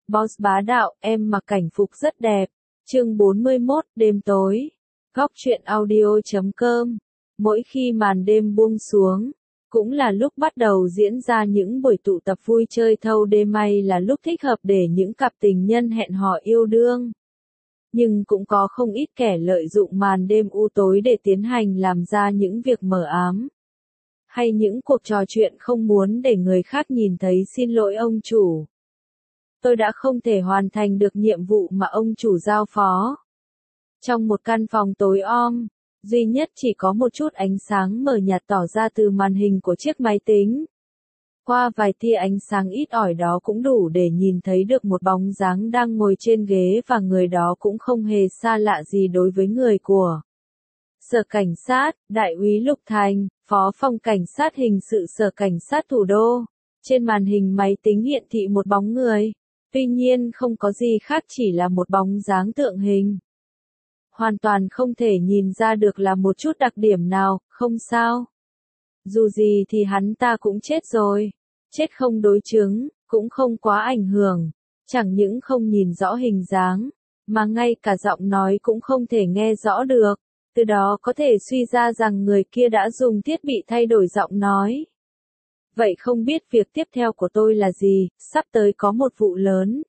Boss bá đạo, em mặc cảnh phục rất đẹp. Chương 41, đêm tối. Góc truyện audio.com. Mỗi khi màn đêm buông xuống, cũng là lúc bắt đầu diễn ra những buổi tụ tập vui chơi thâu đêm, may là lúc thích hợp để những cặp tình nhân hẹn hò yêu đương. Nhưng cũng có không ít kẻ lợi dụng màn đêm u tối để tiến hành làm ra những việc mờ ám, hay những cuộc trò chuyện không muốn để người khác nhìn thấy. Xin lỗi ông chủ, tôi đã không thể hoàn thành được nhiệm vụ mà ông chủ giao phó. Trong một căn phòng tối om, duy nhất chỉ có một chút ánh sáng mờ nhạt tỏ ra từ màn hình của chiếc máy tính. Qua vài tia ánh sáng ít ỏi đó cũng đủ để nhìn thấy được một bóng dáng đang ngồi trên ghế, và người đó cũng không hề xa lạ gì đối với người của Sở Cảnh sát, Đại úy Lục Thành, Phó phòng Cảnh sát hình sự Sở Cảnh sát Thủ đô. Trên màn hình máy tính hiện thị một bóng người. Tuy nhiên không có gì khác, chỉ là một bóng dáng tượng hình. Hoàn toàn không thể nhìn ra được là một chút đặc điểm nào. Không sao. Dù gì thì hắn ta cũng chết rồi. Chết không đối chứng, cũng không quá ảnh hưởng. Chẳng những không nhìn rõ hình dáng, mà ngay cả giọng nói cũng không thể nghe rõ được. Từ đó có thể suy ra rằng người kia đã dùng thiết bị thay đổi giọng nói. Vậy không biết việc tiếp theo của tôi là gì? Sắp tới có một vụ lớn.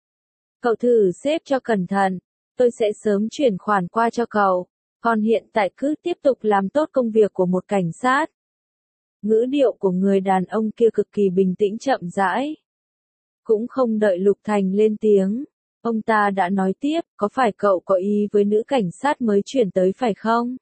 Cậu thử xếp cho cẩn thận, tôi sẽ sớm chuyển khoản qua cho cậu. Còn hiện tại cứ tiếp tục làm tốt công việc của một cảnh sát. Ngữ điệu của người đàn ông kia cực kỳ bình tĩnh chậm rãi. Cũng không đợi Lục Thành lên tiếng, ông ta đã nói tiếp, có phải cậu có ý với nữ cảnh sát mới chuyển tới phải không?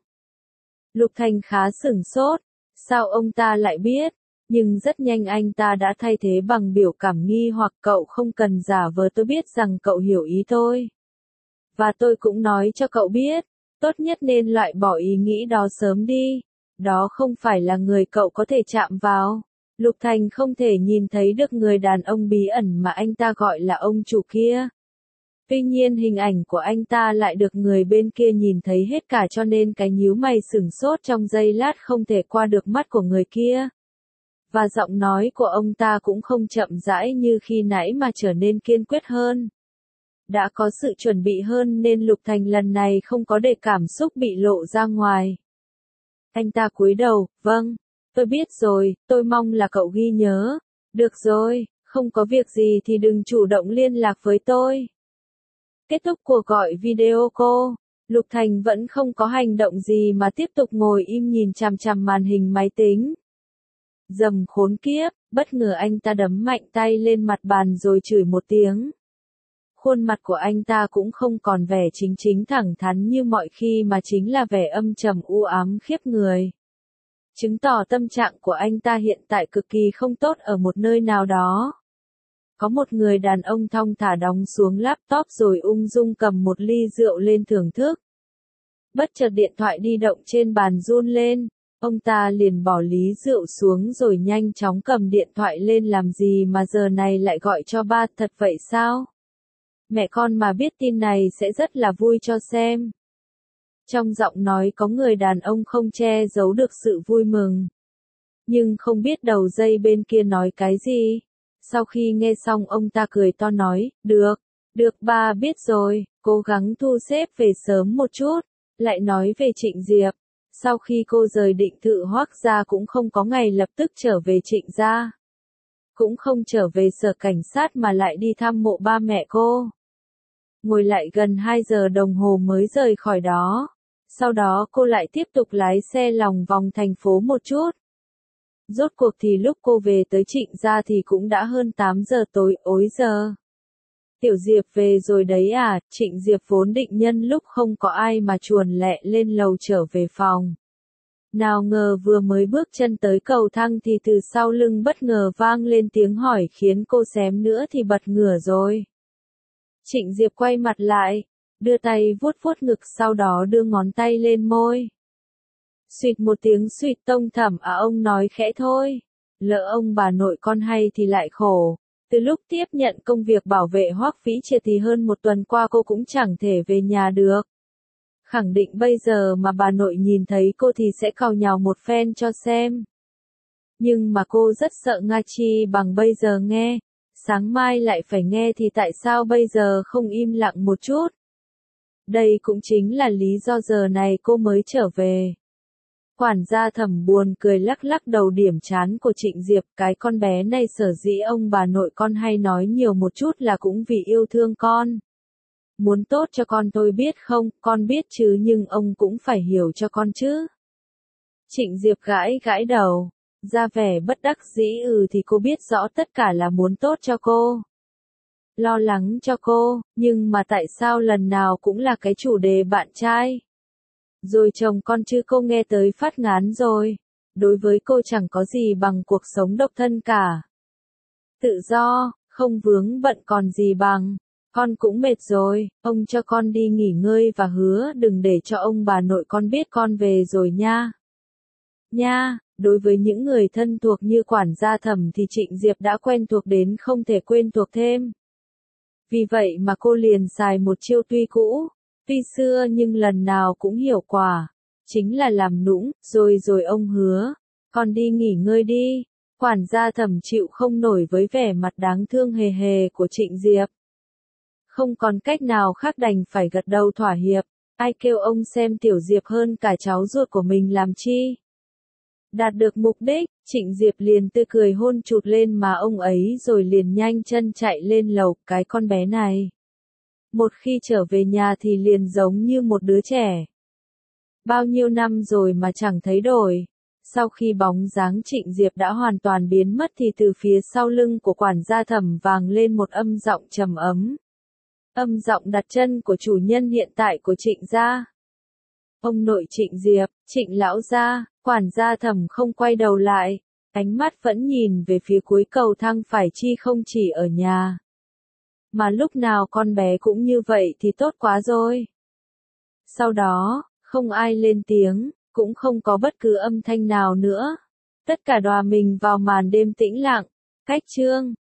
Lục Thành khá sửng sốt, sao ông ta lại biết? Nhưng rất nhanh anh ta đã thay thế bằng biểu cảm nghi hoặc, cậu không cần giả vờ, tôi biết rằng cậu hiểu ý tôi. Và tôi cũng nói cho cậu biết, tốt nhất nên loại bỏ ý nghĩ đó sớm đi. Đó không phải là người cậu có thể chạm vào. Lục Thành không thể nhìn thấy được người đàn ông bí ẩn mà anh ta gọi là ông chủ kia. Tuy nhiên hình ảnh của anh ta lại được người bên kia nhìn thấy hết cả, cho nên cái nhíu mày sửng sốt trong giây lát không thể qua được mắt của người kia. Và giọng nói của ông ta cũng không chậm rãi như khi nãy mà trở nên kiên quyết hơn. Đã có sự chuẩn bị hơn nên Lục Thành lần này không có để cảm xúc bị lộ ra ngoài. Anh ta cúi đầu, vâng, tôi biết rồi, tôi mong là cậu ghi nhớ. Được rồi, không có việc gì thì đừng chủ động liên lạc với tôi. Kết thúc cuộc gọi video call, Lục Thành vẫn không có hành động gì mà tiếp tục ngồi im nhìn chằm chằm màn hình máy tính. Dầm khốn kiếp, bất ngờ anh ta đấm mạnh tay lên mặt bàn rồi chửi một tiếng. Khuôn mặt của anh ta cũng không còn vẻ chính chính thẳng thắn như mọi khi mà chính là vẻ âm trầm u ám khiếp người. Chứng tỏ tâm trạng của anh ta hiện tại cực kỳ không tốt ở một nơi nào đó. Có một người đàn ông thong thả đóng xuống laptop rồi ung dung cầm một ly rượu lên thưởng thức. Bất chợt điện thoại di động trên bàn run lên, ông ta liền bỏ ly rượu xuống rồi nhanh chóng cầm điện thoại lên. Làm gì mà giờ này lại gọi cho ba, thật vậy sao? Mẹ con mà biết tin này sẽ rất là vui cho xem. Trong giọng nói có người đàn ông không che giấu được sự vui mừng. Nhưng không biết đầu dây bên kia nói cái gì. Sau khi nghe xong ông ta cười to nói, được ba biết rồi, cố gắng thu xếp về sớm một chút. Lại nói về Trịnh Diệp. Sau khi cô rời Định Thự Hoác gia cũng không có ngày lập tức trở về Trịnh gia. Cũng không trở về Sở Cảnh sát mà lại đi thăm mộ ba mẹ cô. Ngồi lại gần 2 giờ đồng hồ mới rời khỏi đó. Sau đó cô lại tiếp tục lái xe lòng vòng thành phố một chút. Rốt cuộc thì lúc cô về tới Trịnh gia thì cũng đã hơn 8 giờ tối, ối giờ. Tiểu Diệp về rồi đấy à? Trịnh Diệp vốn định nhân lúc không có ai mà chuồn lẹ lên lầu trở về phòng. Nào ngờ vừa mới bước chân tới cầu thang thì từ sau lưng bất ngờ vang lên tiếng hỏi khiến cô xém nữa thì bật ngửa rồi. Trịnh Diệp quay mặt lại, đưa tay vuốt vuốt ngực, sau đó đưa ngón tay lên môi. Xuyệt một tiếng xuyệt tông thẩm, ông nói khẽ thôi. Lỡ ông bà nội con hay thì lại khổ. Từ lúc tiếp nhận công việc bảo vệ Hoắc Vĩ Triệt thì hơn một tuần qua cô cũng chẳng thể về nhà được. Khẳng định bây giờ mà bà nội nhìn thấy cô thì sẽ càu nhàu một phen cho xem. Nhưng mà cô rất sợ Nga Chi bằng bây giờ nghe. Sáng mai lại phải nghe thì tại sao bây giờ không im lặng một chút? Đây cũng chính là lý do giờ này cô mới trở về. Quản gia Thẩm buồn cười lắc lắc đầu điểm trán của Trịnh Diệp, cái con bé này sở dĩ ông bà nội con hay nói nhiều một chút là cũng vì yêu thương con. Muốn tốt cho con tôi biết không, con biết chứ nhưng ông cũng phải hiểu cho con chứ. Trịnh Diệp gãi gãi đầu, ra vẻ bất đắc dĩ thì cô biết rõ tất cả là muốn tốt cho cô. Lo lắng cho cô, nhưng mà tại sao lần nào cũng là cái chủ đề bạn trai? Rồi chồng con chứ cô nghe tới phát ngán rồi. Đối với cô chẳng có gì bằng cuộc sống độc thân cả. Tự do, không vướng bận còn gì bằng. Con cũng mệt rồi, ông cho con đi nghỉ ngơi và hứa đừng để cho ông bà nội con biết con về rồi nha. Nha, đối với những người thân thuộc như quản gia Thẩm thì Trịnh Diệp đã quen thuộc đến không thể quên thuộc thêm. Vì vậy mà cô liền xài một chiêu tuy cũ, tuy xưa nhưng lần nào cũng hiệu quả. Chính là làm nũng, rồi ông hứa. Con đi nghỉ ngơi đi. Quản gia Thẩm chịu không nổi với vẻ mặt đáng thương hề hề của Trịnh Diệp. Không còn cách nào khác đành phải gật đầu thỏa hiệp. Ai kêu ông xem Tiểu Diệp hơn cả cháu ruột của mình làm chi. Đạt được mục đích, Trịnh Diệp liền tươi cười hôn chụt lên má ông ấy rồi liền nhanh chân chạy lên lầu. Cái con bé này, một khi trở về nhà thì liền giống như một đứa trẻ. Bao nhiêu năm rồi mà chẳng thấy đổi. Sau khi bóng dáng Trịnh Diệp đã hoàn toàn biến mất thì từ phía sau lưng của quản gia Thẩm vang lên một âm giọng trầm ấm. Âm giọng đặt chân của chủ nhân hiện tại của Trịnh gia. Ông nội Trịnh Diệp, Trịnh lão gia. Quản gia Thẩm không quay đầu lại, ánh mắt vẫn nhìn về phía cuối cầu thang, phải chi không chỉ ở nhà. Mà lúc nào con bé cũng như vậy thì tốt quá rồi. Sau đó, không ai lên tiếng, cũng không có bất cứ âm thanh nào nữa. Tất cả đhòa mình vào màn đêm tĩnh lặng. Cách chương